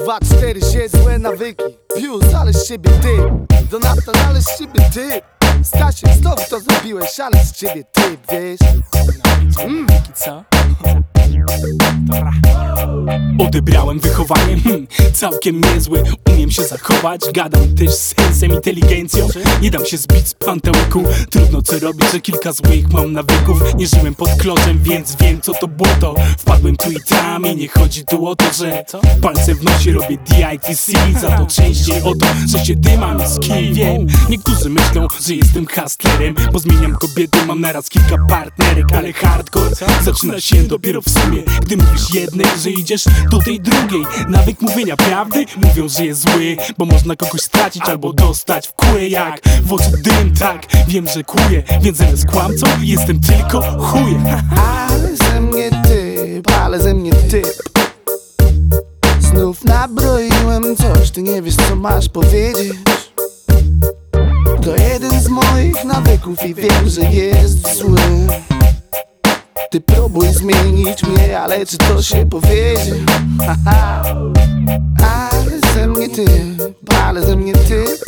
2, 4, złe nawyki. Pius, ale z ciebie ty. Donatan, ale z ciebie ty. Stasiek, znowu to zrobiłeś, ale z ciebie ty, wiesz. Co? Odebrałem wychowanie, całkiem niezłe. Umiem się zachować, gadam też z sensem, inteligencją. Nie dam się zbić z pantełku. Trudno co robić, że kilka złych mam nawyków. Nie żyłem pod kloczem, więc wiem co to błoto. Wpadłem tu i tam i nie chodzi tu o to, że palce w nosie robię DITC. Za to częściej o to, że się dymam z kim wiem. Niektórzy myślą, że jestem hustlerem, bo zmieniam kobiety, mam naraz kilka partnerek. Ale hardcore zaczyna się dopiero w sumie, gdy mówisz jednej, że idziesz do tej drugiej. Nawyk mówienia prawdy, mówią, że jest zły, bo można kogoś stracić albo dostać w kłę. Jak w oczy dym, tak, wiem, że kłuję, więc zamiast kłamcą jestem tylko chujem. Ale ze mnie typ, ale ze mnie typ. Znów nabroiłem coś, ty nie wiesz co masz powiedzieć. To jeden z moich nawyków i wiem, że jest zły. Ty próbuj zmienić mnie, ale czy to się powiedzie? Ale ze mnie typ, ale ze mnie typ.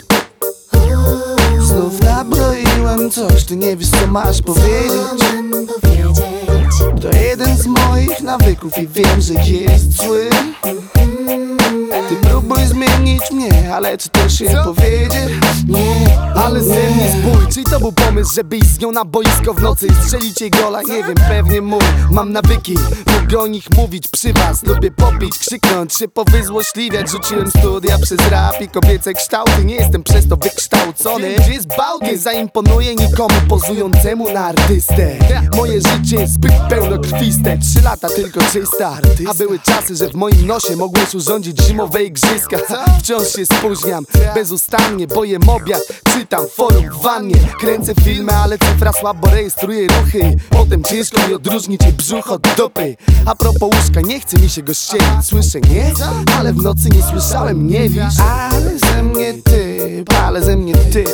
Znów nabroiłem coś, ty nie wiesz co masz powiedzieć. To jeden z moich nawyków i wiem, że jest zły. Ty próbuj zmienić mnie, ale czy to się powiedzie? Nie. Ale ze mnie zbój, czyli to był pomysł, żeby iść z nią na boisko w nocy i strzelić jej gola? Nie wiem, pewnie mój. Mam nawyki, mogę o nich mówić przy was. Lubię popić, krzyknąć, się powyzłośliwiać. Rzuciłem studia przez rap i kobiece kształty. Nie jestem przez to wykształcony. Gdzie jest bałty? Nie zaimponuję nikomu pozującemu na artystę. Moje życie jest zbyt pełnokrwiste. 3 lata tylko czysta artysta. A były czasy, że w moim nosie mogłeś urządzić zimowe igrzyska. Wciąż się spóźniam, bezustannie, bo jem obiad. Czytam forum w wannie, kręcę filmy, ale cyfra słabo rejestruje ruchy. Potem ciężko mi odróżnić jej brzuch od dupy. A propos łóżka, nie chce mi się go ścielić. Słyszę nie, ale w nocy nie słyszałem, nie wiesz. Ale ze mnie typ, ale ze mnie typ.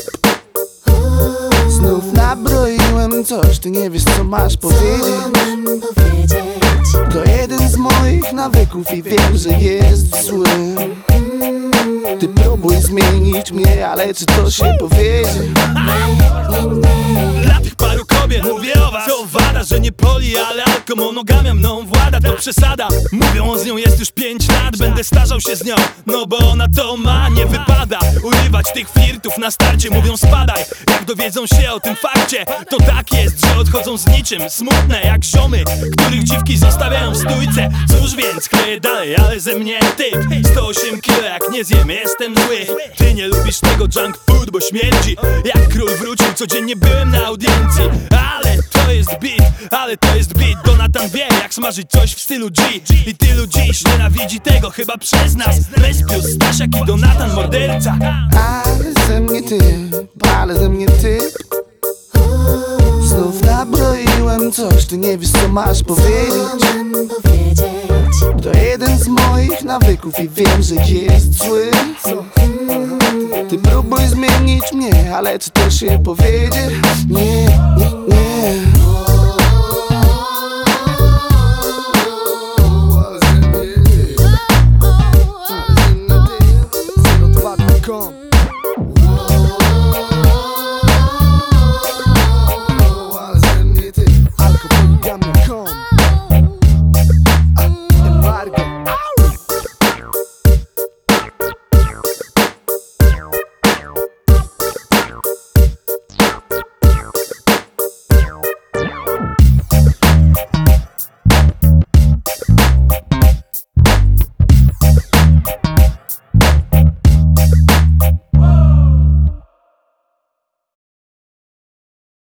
Znów nabroiłem coś, ty nie wiesz co masz powiedzieć. To jeden z moich nawyków i wiem, że jest zły. Ty próbuj zmienić mnie, ale czy to się powiedzie? Dla tych paru kobiet mówię o was. To wada, że nie poli, ale alkomonogamia mną włada. To przesada, mówią z nią jest już 5 lat. Będę starzał się z nią, no bo ona to ma. Nie wypada urywać tych flirtów na starcie. Mówią spadaj, jak dowiedzą się o tym fakcie. To tak jest, że odchodzą z niczym. Smutne jak ziomy, których dziwki zostawiają w stójce. Cóż więc, kleję dalej, ale ze mnie typ. 108 kilo jak nie zjem, jestem zły. Ty nie lubisz tego junk food, bo śmierdzi. Jak król wrócił, codziennie byłem na audiencji. Ale to jest beat, Donatan wie jak smażyć coś w stylu G. I tylu dziś nienawidzi tego chyba przez nas. Respius, Stasiak i Donatan morderca. Ale ze mnie typ, ale ze mnie typ. Znów nabroiłem coś, ty nie wiesz co masz powiedzieć. To jeden z moich nawyków i wiem, że jest zły. Ty próbuj zmienić mnie, ale czy to się powiedzie? Nie, nie, nie.